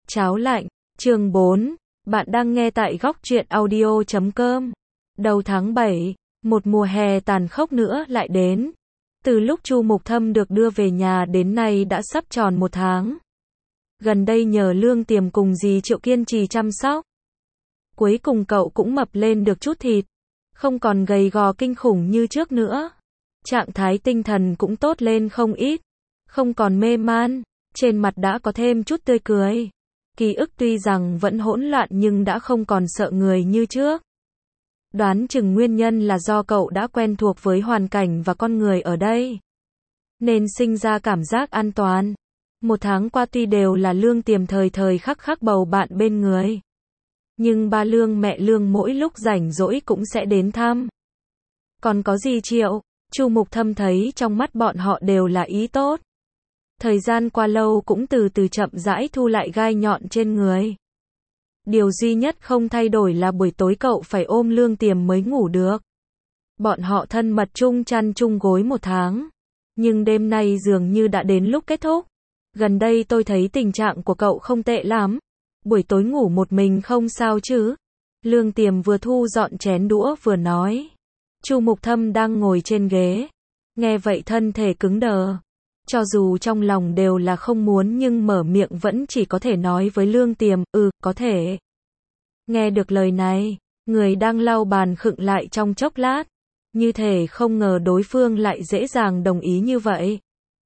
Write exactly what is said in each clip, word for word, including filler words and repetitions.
Cháo lạnh, chương bốn, bạn đang nghe tại góc truyện audio chấm com. Đầu tháng bảy, một mùa hè tàn khốc nữa lại đến. Từ lúc Chu Mục Thâm được đưa về nhà đến nay đã sắp tròn một tháng. Gần đây nhờ Lương Tiềm cùng dì Triệu kiên trì chăm sóc. Cuối cùng cậu cũng mập lên được chút thịt. Không còn gầy gò kinh khủng như trước nữa. Trạng thái tinh thần cũng tốt lên không ít. Không còn mê man, trên mặt đã có thêm chút tươi cười. Ký ức tuy rằng vẫn hỗn loạn nhưng đã không còn sợ người như trước. Đoán chừng nguyên nhân là do cậu đã quen thuộc với hoàn cảnh và con người ở đây. Nên sinh ra cảm giác an toàn. Một tháng qua tuy đều là Lương Tiềm thời thời khắc khắc bầu bạn bên người. Nhưng ba Lương mẹ Lương mỗi lúc rảnh rỗi cũng sẽ đến thăm. Còn có dì Triệu, Chu Mục Thâm thấy trong mắt bọn họ đều là ý tốt. Thời gian qua lâu cũng từ từ chậm rãi thu lại gai nhọn trên người. Điều duy nhất không thay đổi là buổi tối cậu phải ôm Lương Tiềm mới ngủ được. Bọn họ thân mật chung chăn chung gối một tháng. Nhưng đêm nay dường như đã đến lúc kết thúc. Gần đây tôi thấy tình trạng của cậu không tệ lắm. Buổi tối ngủ một mình không sao chứ? Lương Tiềm vừa thu dọn chén đũa vừa nói. Chu Mục Thâm đang ngồi trên ghế. Nghe vậy thân thể cứng đờ. Cho dù trong lòng đều là không muốn nhưng mở miệng vẫn chỉ có thể nói với Lương Tiềm, ừ, có thể. Nghe được lời này, người đang lau bàn khựng lại trong chốc lát. Như thể không ngờ đối phương lại dễ dàng đồng ý như vậy.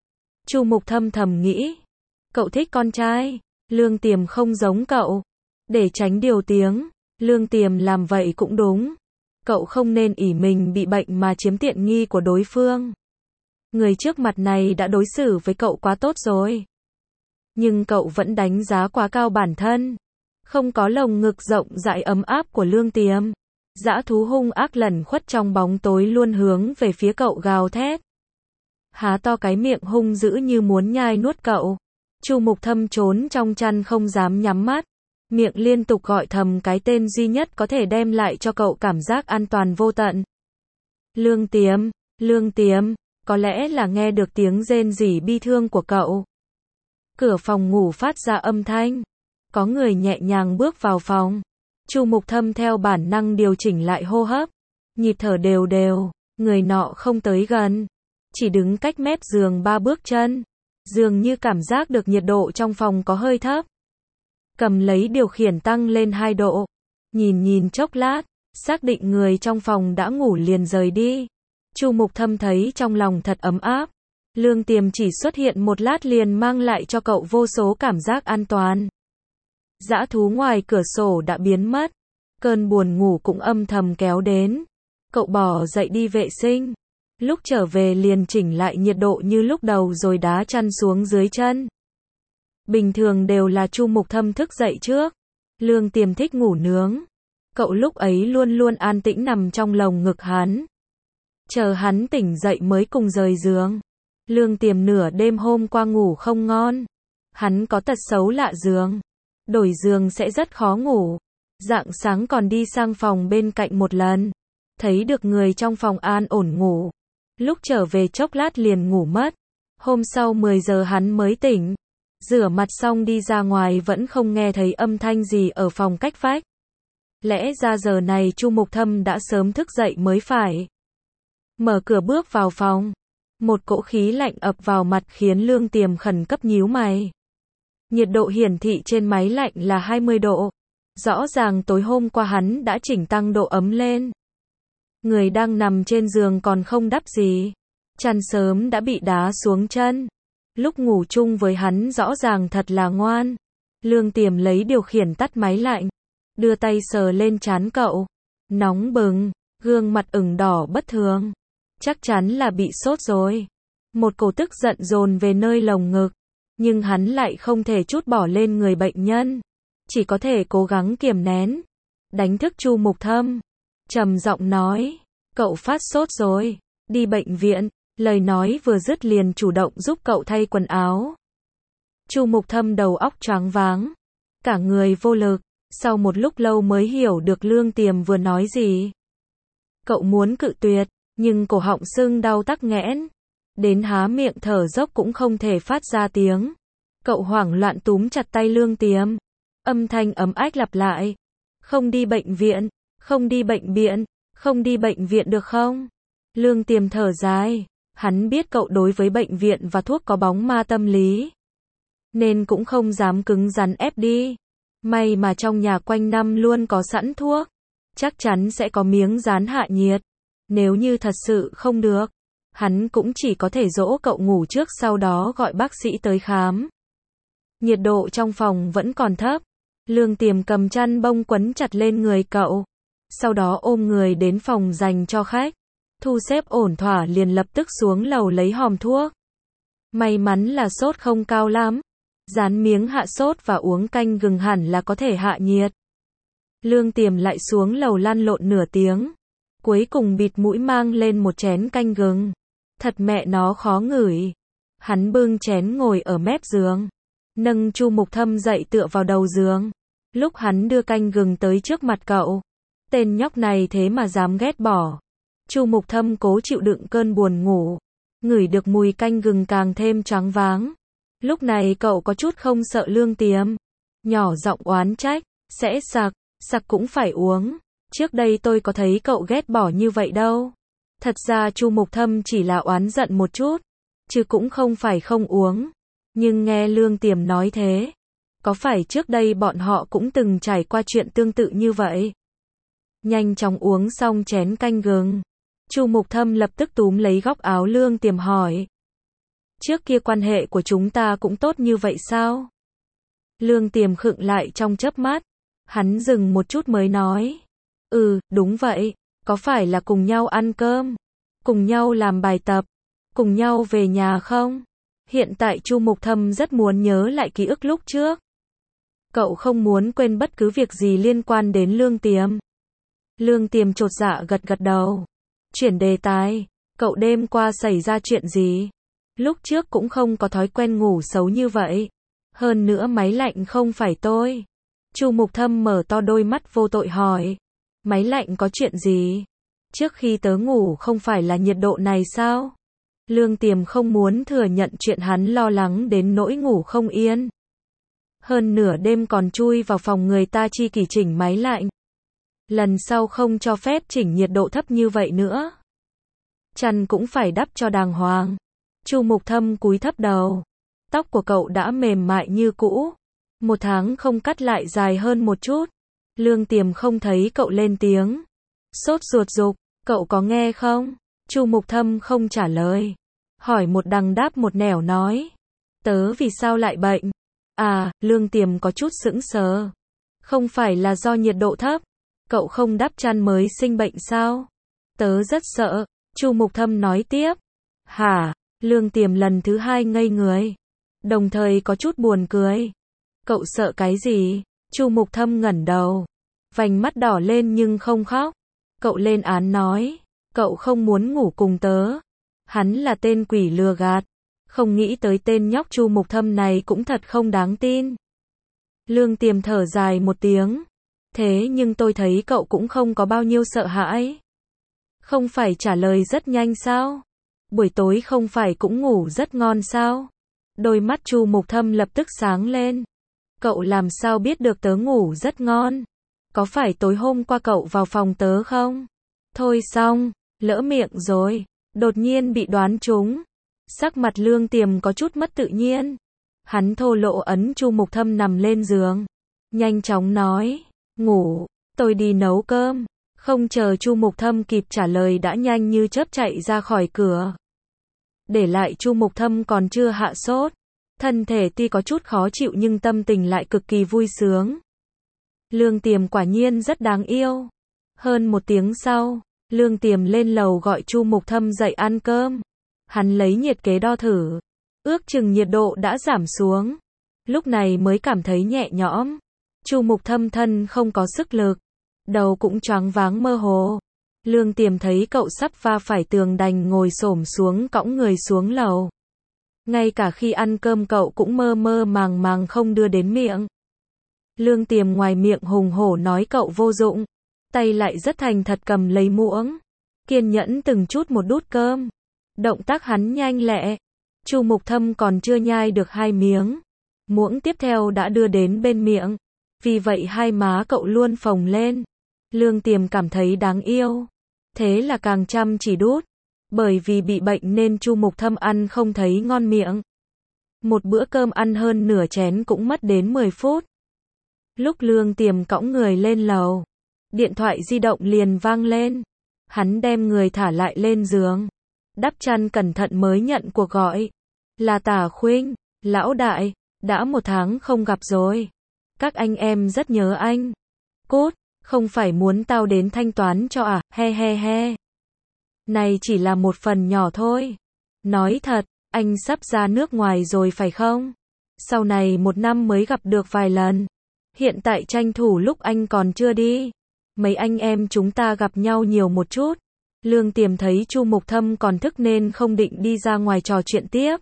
Chu Mục Thâm thầm nghĩ. Cậu thích con trai, Lương Tiềm không giống cậu. Để tránh điều tiếng, Lương Tiềm làm vậy cũng đúng. Cậu không nên ỷ mình bị bệnh mà chiếm tiện nghi của đối phương. Người trước mặt này đã đối xử với cậu quá tốt rồi. Nhưng cậu vẫn đánh giá quá cao bản thân. Không có lồng ngực rộng rãi ấm áp của Lương Tiềm. Dã thú hung ác lẩn khuất trong bóng tối luôn hướng về phía cậu gào thét. Há to cái miệng hung dữ như muốn nhai nuốt cậu. Chu Mục Thâm trốn trong chăn không dám nhắm mắt. Miệng liên tục gọi thầm cái tên duy nhất có thể đem lại cho cậu cảm giác an toàn vô tận. Lương Tiềm, Lương Tiềm. Có lẽ là nghe được tiếng rên rỉ bi thương của cậu. Cửa phòng ngủ phát ra âm thanh. Có người nhẹ nhàng bước vào phòng. Chu Mục Thâm theo bản năng điều chỉnh lại hô hấp. Nhịp thở đều đều. Người nọ không tới gần. Chỉ đứng cách mép giường ba bước chân. Dường như cảm giác được nhiệt độ trong phòng có hơi thấp. Cầm lấy điều khiển tăng lên hai độ. Nhìn nhìn chốc lát. Xác định người trong phòng đã ngủ liền rời đi. Chu Mục Thâm thấy trong lòng thật ấm áp. Lương Tiềm chỉ xuất hiện một lát liền mang lại cho cậu vô số cảm giác an toàn. Dã thú ngoài cửa sổ đã biến mất. Cơn buồn ngủ cũng âm thầm kéo đến. Cậu bỏ dậy đi vệ sinh. Lúc trở về liền chỉnh lại nhiệt độ như lúc đầu rồi đá chăn xuống dưới chân. Bình thường đều là Chu Mục Thâm thức dậy trước. Lương Tiềm thích ngủ nướng. Cậu lúc ấy luôn luôn an tĩnh nằm trong lồng ngực hắn. Chờ hắn tỉnh dậy mới cùng rời giường. Lương Tiềm nửa đêm hôm qua ngủ không ngon. Hắn có tật xấu lạ giường. Đổi giường sẽ rất khó ngủ. Rạng sáng còn đi sang phòng bên cạnh một lần. Thấy được người trong phòng an ổn ngủ. Lúc trở về chốc lát liền ngủ mất. Hôm sau mười giờ hắn mới tỉnh. Rửa mặt xong đi ra ngoài vẫn không nghe thấy âm thanh gì ở phòng cách vách. Lẽ ra giờ này Chu Mục Thâm đã sớm thức dậy mới phải. Mở cửa bước vào phòng. Một cỗ khí lạnh ập vào mặt khiến Lương Tiềm khẩn cấp nhíu mày. Nhiệt độ hiển thị trên máy lạnh là hai mươi độ. Rõ ràng tối hôm qua hắn đã chỉnh tăng độ ấm lên. Người đang nằm trên giường còn không đắp gì. Chăn sớm đã bị đá xuống chân. Lúc ngủ chung với hắn rõ ràng thật là ngoan. Lương Tiềm lấy điều khiển tắt máy lạnh. Đưa tay sờ lên trán cậu. Nóng bừng, gương mặt ửng đỏ bất thường. Chắc chắn là bị sốt rồi. Một cổ tức giận dồn về nơi lồng ngực. Nhưng hắn lại không thể trút bỏ lên người bệnh nhân. Chỉ có thể cố gắng kiềm nén. Đánh thức Chu Mục Thâm. Trầm giọng nói. Cậu phát sốt rồi. Đi bệnh viện. Lời nói vừa dứt liền chủ động giúp cậu thay quần áo. Chu Mục Thâm đầu óc choáng váng. Cả người vô lực. Sau một lúc lâu mới hiểu được Lương Tiềm vừa nói gì. Cậu muốn cự tuyệt. Nhưng cổ họng sưng đau tắc nghẽn. Đến há miệng thở dốc cũng không thể phát ra tiếng. Cậu hoảng loạn túm chặt tay Lương Tiềm. Âm thanh ấm ách lặp lại. Không đi bệnh viện, không đi bệnh viện, không đi bệnh viện được không? Lương Tiềm thở dài. Hắn biết cậu đối với bệnh viện và thuốc có bóng ma tâm lý, nên cũng không dám cứng rắn ép đi. May mà trong nhà quanh năm luôn có sẵn thuốc, chắc chắn sẽ có miếng dán hạ nhiệt. Nếu như thật sự không được, hắn cũng chỉ có thể dỗ cậu ngủ trước, sau đó gọi bác sĩ tới khám. Nhiệt độ trong phòng vẫn còn thấp. Lương Tiềm cầm chăn bông quấn chặt lên người cậu, sau đó ôm người đến phòng dành cho khách. Thu xếp ổn thỏa liền lập tức xuống lầu lấy hòm thuốc. May mắn là sốt không cao lắm, dán miếng hạ sốt và uống canh gừng hẳn là có thể hạ nhiệt. Lương Tiềm lại xuống lầu lăn lộn nửa tiếng, cuối cùng bịt mũi mang lên một chén canh gừng. Thật mẹ nó khó ngửi. Hắn bưng chén ngồi ở mép giường, nâng Chu Mục Thâm dậy tựa vào đầu giường. Lúc hắn đưa canh gừng tới trước mặt cậu, tên nhóc này thế mà dám ghét bỏ. Chu Mục Thâm cố chịu đựng cơn buồn ngủ, ngửi được mùi canh gừng càng thêm choáng váng. Lúc này cậu có chút không sợ Lương Tiềm, nhỏ giọng oán trách, sẽ sặc, sặc cũng phải uống. Trước đây tôi có thấy cậu ghét bỏ như vậy đâu. Thật ra Chu Mục Thâm chỉ là oán giận một chút, chứ cũng không phải không uống. Nhưng nghe Lương Tiềm nói thế, có phải trước đây bọn họ cũng từng trải qua chuyện tương tự như vậy? Nhanh chóng uống xong chén canh gừng, Chu Mục Thâm lập tức túm lấy góc áo Lương Tiềm hỏi. Trước kia quan hệ của chúng ta cũng tốt như vậy sao? Lương Tiềm khựng lại trong chớp mắt, hắn dừng một chút mới nói. Ừ, đúng vậy, có phải là cùng nhau ăn cơm, cùng nhau làm bài tập, cùng nhau về nhà không? Hiện tại Chu Mục Thâm rất muốn nhớ lại ký ức lúc trước. Cậu không muốn quên bất cứ việc gì liên quan đến Lương Tiềm. Lương Tiềm chột dạ gật gật đầu. Chuyển đề tài, cậu đêm qua xảy ra chuyện gì? Lúc trước cũng không có thói quen ngủ xấu như vậy. Hơn nữa máy lạnh không phải tôi. Chu Mục Thâm mở to đôi mắt vô tội hỏi. Máy lạnh có chuyện gì? Trước khi tớ ngủ không phải là nhiệt độ này sao? Lương Tiềm không muốn thừa nhận chuyện hắn lo lắng đến nỗi ngủ không yên. Hơn nửa đêm còn chui vào phòng người ta chi kỷ chỉnh máy lạnh. Lần sau không cho phép chỉnh nhiệt độ thấp như vậy nữa. Chăn cũng phải đắp cho đàng hoàng. Chu Mục Thâm cúi thấp đầu. Tóc của cậu đã mềm mại như cũ. Một tháng không cắt lại dài hơn một chút. Lương Tiềm không thấy cậu lên tiếng. Sốt ruột dục, cậu có nghe không? Chu Mục Thâm không trả lời. Hỏi một đằng đáp một nẻo nói. Tớ vì sao lại bệnh? À, Lương Tiềm có chút sững sờ. Không phải là do nhiệt độ thấp. Cậu không đắp chăn mới sinh bệnh sao? Tớ rất sợ. Chu Mục Thâm nói tiếp. Hả? Lương Tiềm lần thứ hai ngây người. Đồng thời có chút buồn cười. Cậu sợ cái gì? Chu Mục Thâm ngẩng đầu. Vành mắt đỏ lên nhưng không khóc. Cậu lên án nói. Cậu không muốn ngủ cùng tớ. Hắn là tên quỷ lừa gạt. Không nghĩ tới tên nhóc Chu Mục Thâm này cũng thật không đáng tin. Lương Tiềm thở dài một tiếng. Thế nhưng tôi thấy cậu cũng không có bao nhiêu sợ hãi. Không phải trả lời rất nhanh sao? Buổi tối không phải cũng ngủ rất ngon sao? Đôi mắt Chu Mục Thâm lập tức sáng lên. Cậu làm sao biết được tớ ngủ rất ngon? Có phải tối hôm qua cậu vào phòng tớ không? Thôi xong, lỡ miệng rồi. Đột nhiên bị đoán trúng. Sắc mặt Lương Tiềm có chút mất tự nhiên. Hắn thô lỗ ấn Chu Mục Thâm nằm lên giường. Nhanh chóng nói. Ngủ, tôi đi nấu cơm. Không chờ Chu Mục Thâm kịp trả lời đã nhanh như chớp chạy ra khỏi cửa. Để lại Chu Mục Thâm còn chưa hạ sốt. Thân thể tuy có chút khó chịu nhưng tâm tình lại cực kỳ vui sướng. Lương Tiềm quả nhiên rất đáng yêu. Hơn một tiếng sau, Lương Tiềm lên lầu gọi Chu Mục Thâm dậy ăn cơm. Hắn lấy nhiệt kế đo thử. Ước chừng nhiệt độ đã giảm xuống. Lúc này mới cảm thấy nhẹ nhõm. Chu Mục Thâm thân không có sức lực. Đầu cũng choáng váng mơ hồ. Lương Tiềm thấy cậu sắp va phải tường đành ngồi xổm xuống cõng người xuống lầu. Ngay cả khi ăn cơm cậu cũng mơ mơ màng màng không đưa đến miệng. Lương Tiềm ngoài miệng hùng hổ nói cậu vô dụng. Tay lại rất thành thật cầm lấy muỗng. Kiên nhẫn từng chút một đút cơm. Động tác hắn nhanh lẹ. Chu Mục Thâm còn chưa nhai được hai miếng. Muỗng tiếp theo đã đưa đến bên miệng. Vì vậy hai má cậu luôn phồng lên. Lương Tiềm cảm thấy đáng yêu. Thế là càng chăm chỉ đút. Bởi vì bị bệnh nên Chu Mục Thâm ăn không thấy ngon miệng. Một bữa cơm ăn hơn nửa chén cũng mất đến mười phút. Lúc Lương Tiềm cõng người lên lầu, điện thoại di động liền vang lên. Hắn đem người thả lại lên giường, đắp chăn cẩn thận mới nhận cuộc gọi. Là Tả Khuynh, lão đại, đã một tháng không gặp rồi. Các anh em rất nhớ anh. Cút, không phải muốn tao đến thanh toán cho à, he he he. Này chỉ là một phần nhỏ thôi. Nói thật, anh sắp ra nước ngoài rồi phải không? Sau này một năm mới gặp được vài lần. Hiện tại tranh thủ lúc anh còn chưa đi. Mấy anh em chúng ta gặp nhau nhiều một chút. Lương Tiềm thấy Chu Mục Thâm còn thức nên không định đi ra ngoài trò chuyện tiếp.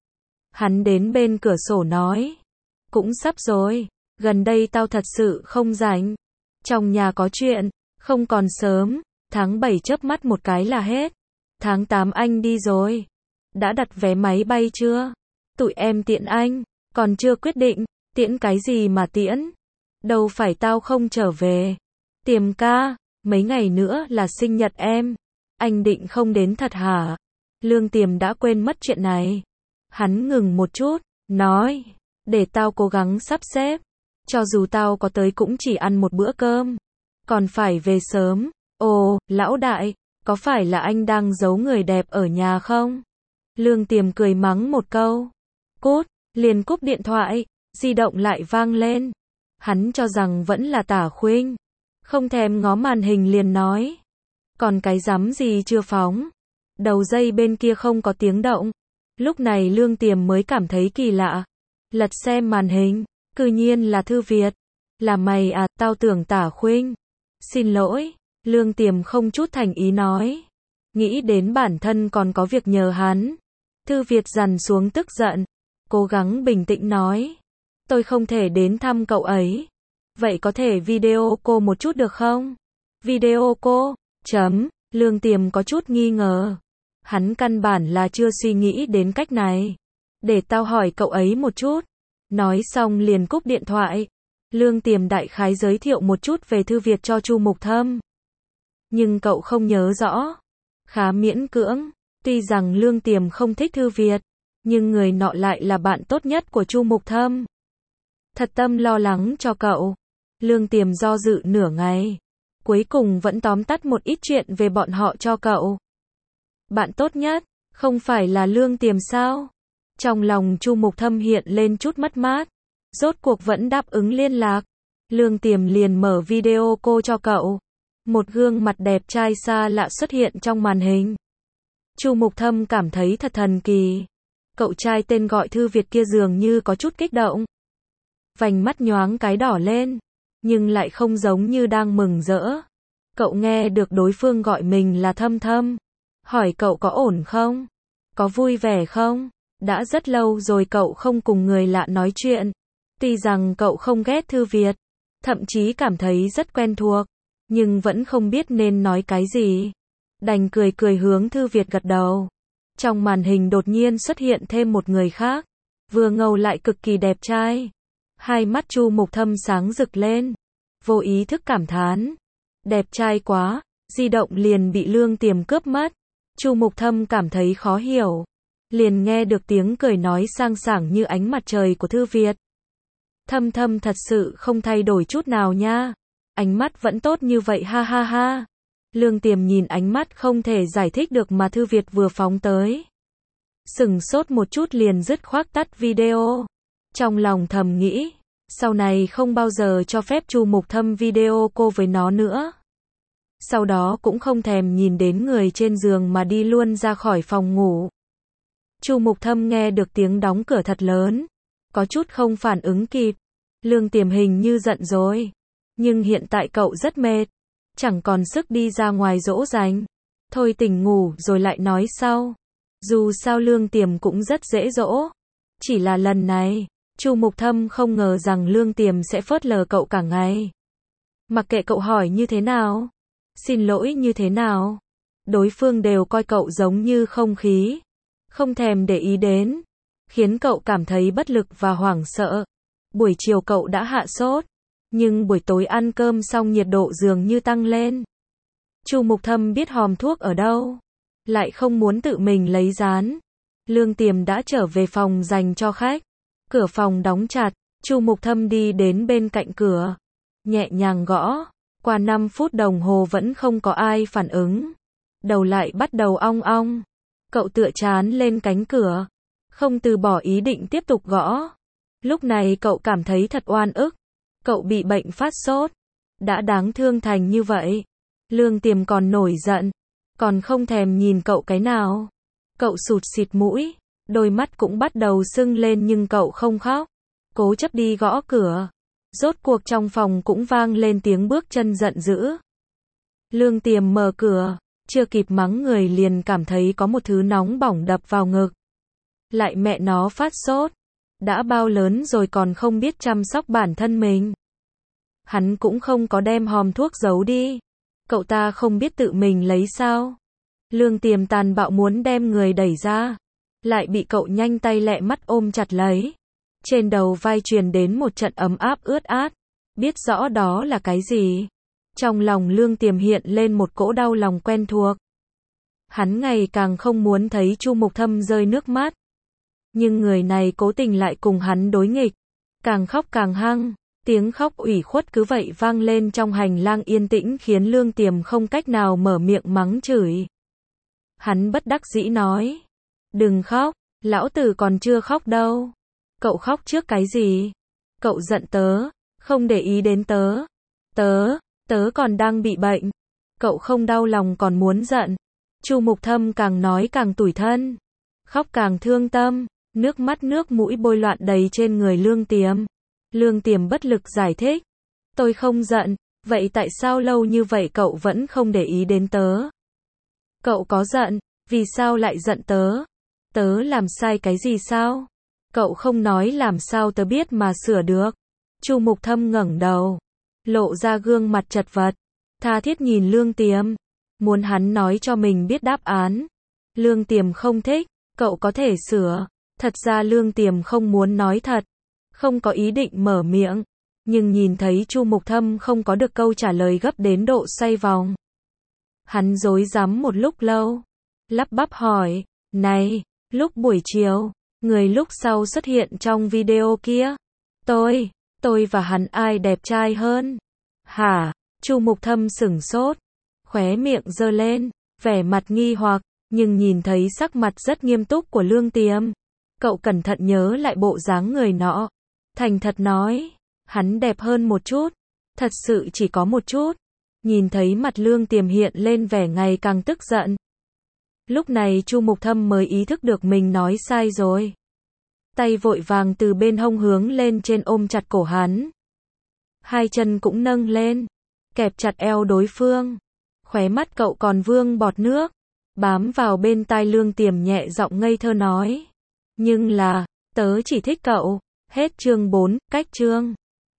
Hắn đến bên cửa sổ nói. Cũng sắp rồi, gần đây tao thật sự không rảnh. Trong nhà có chuyện, không còn sớm, tháng bảy chớp mắt một cái là hết. Tháng tám anh đi rồi. Đã đặt vé máy bay chưa? Tụi em tiễn anh, còn chưa quyết định, tiễn cái gì mà tiễn? Đâu phải tao không trở về. Tiềm ca, mấy ngày nữa là sinh nhật em. Anh định không đến thật hả? Lương Tiềm đã quên mất chuyện này. Hắn ngừng một chút, nói, để tao cố gắng sắp xếp. Cho dù tao có tới cũng chỉ ăn một bữa cơm. Còn phải về sớm. Ồ, lão đại, có phải là anh đang giấu người đẹp ở nhà không? Lương Tiềm cười mắng một câu. Cút, liền cúp điện thoại, di động lại vang lên. Hắn cho rằng vẫn là Tả Khuynh. Không thèm ngó màn hình liền nói. Còn cái rắm gì chưa phóng? Đầu dây bên kia không có tiếng động. Lúc này Lương Tiềm mới cảm thấy kỳ lạ. Lật xem màn hình, cư nhiên là Thư Việt. Là mày à, tao tưởng Tả Khuynh. Xin lỗi, Lương Tiềm không chút thành ý nói. Nghĩ đến bản thân còn có việc nhờ hắn. Thư Việt dằn xuống tức giận. Cố gắng bình tĩnh nói. Tôi không thể đến thăm cậu ấy. Vậy có thể video cô một chút được không? Video cô, chấm, Lương Tiềm có chút nghi ngờ. Hắn căn bản là chưa suy nghĩ đến cách này. Để tao hỏi cậu ấy một chút. Nói xong liền cúp điện thoại. Lương Tiềm đại khái giới thiệu một chút về Thư Việt cho Chu Mục Thâm. Nhưng cậu không nhớ rõ. Khá miễn cưỡng. Tuy rằng Lương Tiềm không thích Thư Việt, nhưng người nọ lại là bạn tốt nhất của Chu Mục Thâm. Thật tâm lo lắng cho cậu. Lương Tiềm do dự nửa ngày. Cuối cùng vẫn tóm tắt một ít chuyện về bọn họ cho cậu. Bạn tốt nhất, không phải là Lương Tiềm sao? Trong lòng Chu Mục Thâm hiện lên chút mất mát. Rốt cuộc vẫn đáp ứng liên lạc. Lương Tiềm liền mở video cô cho cậu. Một gương mặt đẹp trai xa lạ xuất hiện trong màn hình. Chu Mục Thâm cảm thấy thật thần kỳ. Cậu trai tên gọi Thư Việt kia dường như có chút kích động. Vành mắt nhoáng cái đỏ lên, nhưng lại không giống như đang mừng rỡ. Cậu nghe được đối phương gọi mình là Thâm Thâm. Hỏi cậu có ổn không? Có vui vẻ không? Đã rất lâu rồi cậu không cùng người lạ nói chuyện. Tuy rằng cậu không ghét Thư Việt, thậm chí cảm thấy rất quen thuộc, nhưng vẫn không biết nên nói cái gì. Đành cười cười hướng Thư Việt gật đầu. Trong màn hình đột nhiên xuất hiện thêm một người khác, vừa ngầu lại cực kỳ đẹp trai. Hai mắt Chu Mục Thâm sáng rực lên, vô ý thức cảm thán. Đẹp trai quá, di động liền bị Lương Tiềm cướp mất. Chu Mục Thâm cảm thấy khó hiểu. Liền nghe được tiếng cười nói sang sảng như ánh mặt trời của Thư Việt. Thâm Thâm thật sự không thay đổi chút nào nha. Ánh mắt vẫn tốt như vậy ha ha ha. Lương Tiềm nhìn ánh mắt không thể giải thích được mà Thư Việt vừa phóng tới. Sừng sốt một chút liền dứt khoát tắt video. Trong lòng thầm nghĩ, sau này không bao giờ cho phép Chu Mục Thâm video cô với nó nữa. Sau đó cũng không thèm nhìn đến người trên giường mà đi luôn ra khỏi phòng ngủ. Chu Mục Thâm nghe được tiếng đóng cửa thật lớn, có chút không phản ứng kịp. Lương Tiềm hình như giận rồi, nhưng hiện tại cậu rất mệt, chẳng còn sức đi ra ngoài dỗ dành. Thôi tỉnh ngủ rồi lại nói sau. Dù sao Lương Tiềm cũng rất dễ dỗ. Chỉ là lần này, Chu Mục Thâm không ngờ rằng Lương Tiềm sẽ phớt lờ cậu cả ngày. Mặc kệ cậu hỏi như thế nào, xin lỗi như thế nào, đối phương đều coi cậu giống như không khí, không thèm để ý đến, khiến cậu cảm thấy bất lực và hoảng sợ. Buổi chiều cậu đã hạ sốt, Nhưng buổi tối ăn cơm xong nhiệt độ dường như tăng lên. Chu Mục Thâm biết hòm thuốc ở đâu, lại không muốn tự mình lấy dán. Lương Tiềm đã trở về phòng dành cho khách. Cửa phòng đóng chặt, Chu Mục Thâm đi đến bên cạnh cửa, nhẹ nhàng gõ. Qua năm phút đồng hồ vẫn không có ai phản ứng. Đầu lại bắt đầu ong ong. Cậu tựa trán lên cánh cửa, không từ bỏ ý định tiếp tục gõ. Lúc này cậu cảm thấy thật oan ức. Cậu bị bệnh phát sốt, đã đáng thương thành như vậy. Lương Tiềm còn nổi giận, còn không thèm nhìn cậu cái nào. Cậu sụt sịt mũi, đôi mắt cũng bắt đầu sưng lên nhưng cậu không khóc. Cố chấp đi gõ cửa. Rốt cuộc trong phòng cũng vang lên tiếng bước chân giận dữ. Lương Tiềm mở cửa, chưa kịp mắng người liền cảm thấy có một thứ nóng bỏng đập vào ngực. Lại mẹ nó phát sốt. Đã bao lớn rồi còn không biết chăm sóc bản thân mình. Hắn cũng không có đem hòm thuốc giấu đi. Cậu ta không biết tự mình lấy sao. Lương Tiềm tàn bạo muốn đem người đẩy ra, lại bị cậu nhanh tay lẹ mắt ôm chặt lấy. Trên đầu vai truyền đến một trận ấm áp ướt át. Biết rõ đó là cái gì. Trong lòng Lương Tiềm hiện lên một cỗ đau lòng quen thuộc. Hắn ngày càng không muốn thấy Chu Mục Thâm rơi nước mắt. Nhưng người này cố tình lại cùng hắn đối nghịch. Càng khóc càng hăng. Tiếng khóc ủy khuất cứ vậy vang lên trong hành lang yên tĩnh khiến Lương Tiềm không cách nào mở miệng mắng chửi. Hắn bất đắc dĩ nói. Đừng khóc, lão tử còn chưa khóc đâu. Cậu khóc trước cái gì? Cậu giận tớ, không để ý đến tớ. Tớ, tớ còn đang bị bệnh. Cậu không đau lòng còn muốn giận. Chu Mục Thâm càng nói càng tủi thân. Khóc càng thương tâm, nước mắt nước mũi bôi loạn đầy trên người Lương Tiềm. Lương Tiềm bất lực giải thích. Tôi không giận, vậy tại sao lâu như vậy cậu vẫn không để ý đến tớ? Cậu có giận, vì sao lại giận tớ? Tớ làm sai cái gì sao? Cậu không nói làm sao tớ biết mà sửa được. Chu Mục Thâm ngẩng đầu, lộ ra gương mặt chật vật, tha thiết nhìn Lương Tiềm, muốn hắn nói cho mình biết đáp án. Lương Tiềm không thích, cậu có thể sửa. Thật ra Lương Tiềm không muốn nói thật, không có ý định mở miệng, nhưng nhìn thấy Chu Mục Thâm không có được câu trả lời gấp đến độ xoay vòng. Hắn rối rắm một lúc lâu, lắp bắp hỏi, này, lúc buổi chiều, người lúc sau xuất hiện trong video kia, tôi, tôi và hắn ai đẹp trai hơn? Hả? Chu Mục Thâm sửng sốt, khóe miệng giơ lên, vẻ mặt nghi hoặc, nhưng nhìn thấy sắc mặt rất nghiêm túc của Lương Tiềm, cậu cẩn thận nhớ lại bộ dáng người nọ, thành thật nói, hắn đẹp hơn một chút, thật sự chỉ có một chút. Nhìn thấy mặt Lương Tiềm hiện lên vẻ ngày càng tức giận. Lúc này Chu Mục Thâm mới ý thức được mình nói sai rồi. Tay vội vàng từ bên hông hướng lên trên ôm chặt cổ hắn. Hai chân cũng nâng lên, kẹp chặt eo đối phương. Khóe mắt cậu còn vương bọt nước, bám vào bên tai Lương Tiềm nhẹ giọng ngây thơ nói. Nhưng là, tớ chỉ thích cậu. Hết chương bốn, cách chương.